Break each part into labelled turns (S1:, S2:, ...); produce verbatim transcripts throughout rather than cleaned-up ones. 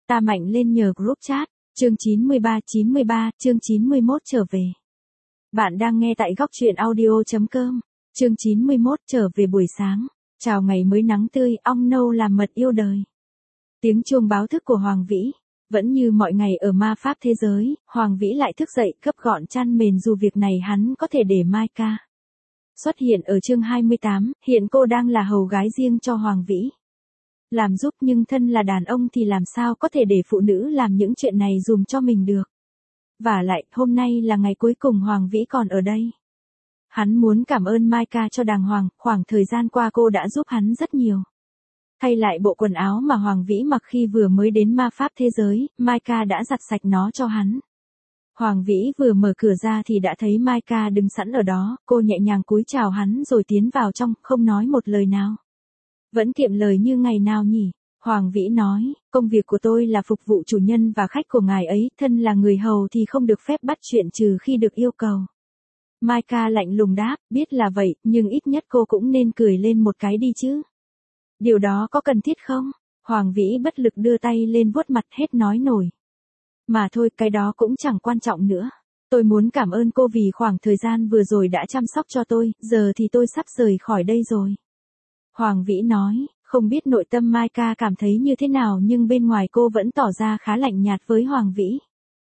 S1: Ta mạnh lên nhờ group chat. Chương chín mươi ba chín mươi ba, chương chín mươi mốt trở về. Bạn đang nghe tại góc truyện audio chấm com. Chương chín mươi mốt trở về buổi sáng. Chào ngày mới nắng tươi, ong nâu làm mật yêu đời. Tiếng chuông báo thức của Hoàng Vĩ. Vẫn như mọi ngày ở ma pháp thế giới, Hoàng Vĩ lại thức dậy gấp gọn chăn mền dù việc này hắn có thể để mai ca. Xuất hiện ở chương hai mươi tám, hiện cô đang là hầu gái riêng cho Hoàng Vĩ. Làm giúp nhưng thân là đàn ông thì làm sao có thể để phụ nữ làm những chuyện này dùm cho mình được. Vả lại, hôm nay là ngày cuối cùng Hoàng Vĩ còn ở đây. Hắn muốn cảm ơn Mai ca cho đàng hoàng, khoảng thời gian qua cô đã giúp hắn rất nhiều. Thay lại bộ quần áo mà Hoàng Vĩ mặc khi vừa mới đến ma pháp thế giới, Mai ca đã giặt sạch nó cho hắn. Hoàng Vĩ vừa mở cửa ra thì đã thấy Mai ca đứng sẵn ở đó, cô nhẹ nhàng cúi chào hắn rồi tiến vào trong, không nói một lời nào. Vẫn kiệm lời như ngày nào nhỉ? Hoàng Vĩ nói, công việc của tôi là phục vụ chủ nhân và khách của ngài ấy, thân là người hầu thì không được phép bắt chuyện trừ khi được yêu cầu. Mai ca lạnh lùng đáp, biết là vậy, nhưng ít nhất cô cũng nên cười lên một cái đi chứ. Điều đó có cần thiết không? Hoàng Vĩ bất lực đưa tay lên vuốt mặt hết nói nổi. Mà thôi, cái đó cũng chẳng quan trọng nữa. Tôi muốn cảm ơn cô vì khoảng thời gian vừa rồi đã chăm sóc cho tôi, giờ thì tôi sắp rời khỏi đây rồi. Hoàng Vĩ nói, không biết nội tâm Mai ca cảm thấy như thế nào nhưng bên ngoài cô vẫn tỏ ra khá lạnh nhạt với Hoàng Vĩ.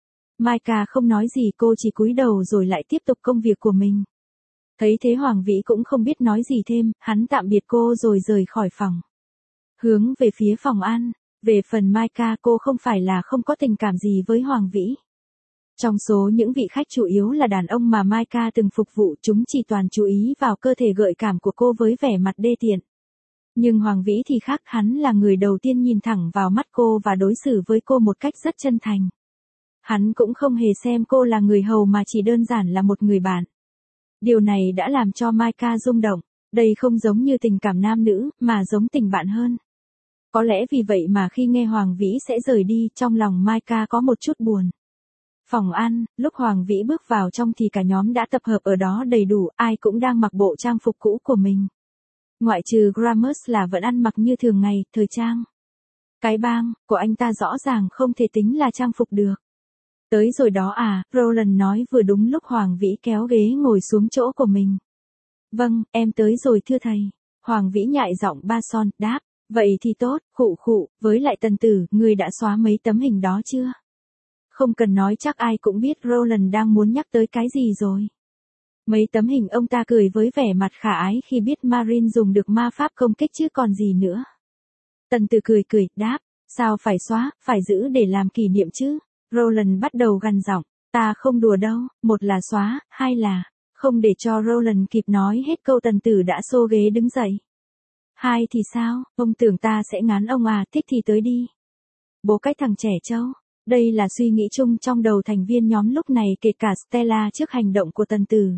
S1: Mai ca không nói gì, cô chỉ cúi đầu rồi lại tiếp tục công việc của mình. Thấy thế Hoàng Vĩ cũng không biết nói gì thêm, hắn tạm biệt cô rồi rời khỏi phòng. Hướng về phía phòng ăn, về phần Mai ca cô không phải là không có tình cảm gì với Hoàng Vĩ. Trong số những vị khách chủ yếu là đàn ông mà Mai ca từng phục vụ, chúng chỉ toàn chú ý vào cơ thể gợi cảm của cô với vẻ mặt đê tiện. Nhưng Hoàng Vĩ thì khác, hắn là người đầu tiên nhìn thẳng vào mắt cô và đối xử với cô một cách rất chân thành. Hắn cũng không hề xem cô là người hầu mà chỉ đơn giản là một người bạn. Điều này đã làm cho Mai ca rung động, đây không giống như tình cảm nam nữ, mà giống tình bạn hơn. Có lẽ vì vậy mà khi nghe Hoàng Vĩ sẽ rời đi, trong lòng Mai ca có một chút buồn. Phòng ăn, lúc Hoàng Vĩ bước vào trong thì cả nhóm đã tập hợp ở đó đầy đủ, ai cũng đang mặc bộ trang phục cũ của mình. Ngoại trừ Gramus là vẫn ăn mặc như thường ngày, thời trang. Cái bang của anh ta rõ ràng không thể tính là trang phục được. Tới rồi đó à, Roland nói vừa đúng lúc Hoàng Vĩ kéo ghế ngồi xuống chỗ của mình. Vâng, em tới rồi thưa thầy. Hoàng Vĩ nhại giọng ba son, đáp, vậy thì tốt, khụ khụ, với lại Tần Tử, người đã xóa mấy tấm hình đó chưa? Không cần nói chắc ai cũng biết Roland đang muốn nhắc tới cái gì rồi. Mấy tấm hình, ông ta cười với vẻ mặt khả ái khi biết Marine dùng được ma pháp công kích chứ còn gì nữa. Tần Tử cười cười, đáp, sao phải xóa, phải giữ để làm kỷ niệm chứ. Roland bắt đầu gằn giọng, ta không đùa đâu, một là xóa, hai là, không để cho Roland kịp nói hết câu Tần Tử đã xô ghế đứng dậy. Hai thì sao, ông tưởng ta sẽ ngán ông à, thích thì tới đi. Bố cái thằng trẻ trâu. Đây là suy nghĩ chung trong đầu thành viên nhóm lúc này, kể cả Stella trước hành động của Tần Tử.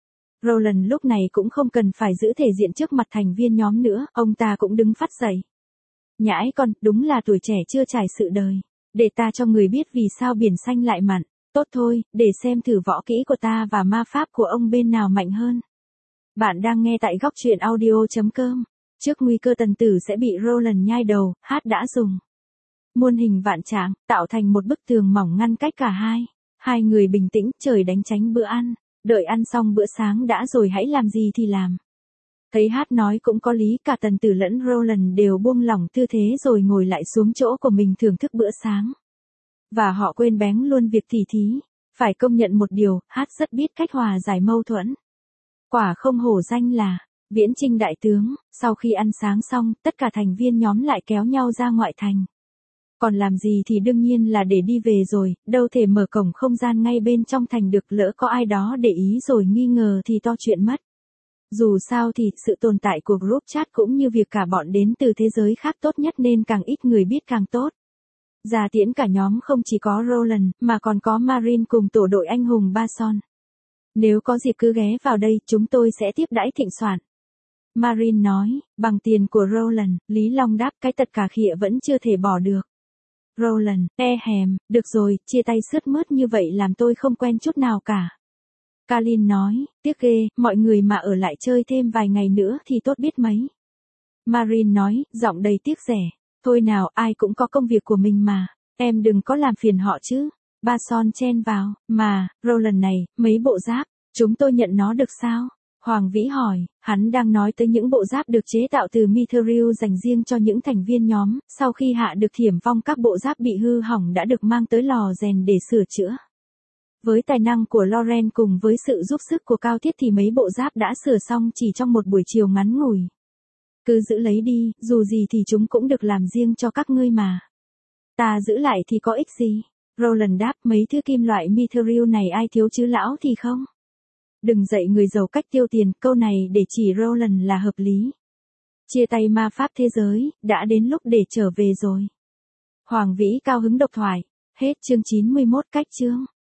S1: Roland lúc này cũng không cần phải giữ thể diện trước mặt thành viên nhóm nữa, ông ta cũng đứng phát dậy. Nhãi con, đúng là tuổi trẻ chưa trải sự đời. Để ta cho người biết vì sao biển xanh lại mặn. Tốt thôi, để xem thử võ kỹ của ta và ma pháp của ông bên nào mạnh hơn. Bạn đang nghe tại góc truyện audio chấm com. Trước nguy cơ Tần Tử sẽ bị Roland nhai đầu, hát đã dùng muôn hình vạn trạng, tạo thành một bức tường mỏng ngăn cách cả hai. Hai người bình tĩnh, trời đánh tránh bữa ăn. Đợi ăn xong bữa sáng đã rồi hãy làm gì thì làm. Thấy hát nói cũng có lý, cả Tần Tử lẫn Roland đều buông lỏng tư thế rồi ngồi lại xuống chỗ của mình thưởng thức bữa sáng. Và họ quên bén luôn việc tỉ thí. Phải công nhận một điều, hát rất biết cách hòa giải mâu thuẫn. Quả không hổ danh là Viễn Chinh đại tướng. Sau khi ăn sáng xong, tất cả thành viên nhóm lại kéo nhau ra ngoại thành. Còn làm gì thì đương nhiên là để đi về rồi, đâu thể mở cổng không gian ngay bên trong thành được, lỡ có ai đó để ý rồi nghi ngờ thì to chuyện mất. Dù sao thì, sự tồn tại của group chat cũng như việc cả bọn đến từ thế giới khác tốt nhất nên càng ít người biết càng tốt. Ra tiễn cả nhóm không chỉ có Roland, mà còn có Marine cùng tổ đội anh hùng Ba Son. Nếu có dịp cứ ghé vào đây, chúng tôi sẽ tiếp đãi thịnh soạn. Marine nói, bằng tiền của Roland, Lý Long đáp, cái tật cà khịa vẫn chưa thể bỏ được. Roland, e hèm, được rồi, chia tay sướt mướt như vậy làm tôi không quen chút nào cả. Kalin nói, tiếc ghê, mọi người mà ở lại chơi thêm vài ngày nữa thì tốt biết mấy. Marine nói, giọng đầy tiếc rẻ, thôi nào, ai cũng có công việc của mình mà. Em đừng có làm phiền họ chứ. Ba Son chen vào, mà, Roland này, mấy bộ giáp, chúng tôi nhận nó được sao? Hoàng Vĩ hỏi, hắn đang nói tới những bộ giáp được chế tạo từ Mithril dành riêng cho những thành viên nhóm, sau khi hạ được thiểm vong các bộ giáp bị hư hỏng đã được mang tới lò rèn để sửa chữa. Với tài năng của Loren cùng với sự giúp sức của Cao Thiết thì mấy bộ giáp đã sửa xong chỉ trong một buổi chiều ngắn ngủi. Cứ giữ lấy đi, dù gì thì chúng cũng được làm riêng cho các ngươi mà. Ta giữ lại thì có ích gì? Roland đáp, mấy thứ kim loại Mithril này ai thiếu chứ lão thì không. Đừng dạy người giàu cách tiêu tiền, câu này để chỉ Roland là hợp lý. Chia tay ma pháp thế giới, đã đến lúc để trở về rồi. Hoàng Vĩ cao hứng độc thoại. Hết chương chín mươi mốt cách chương.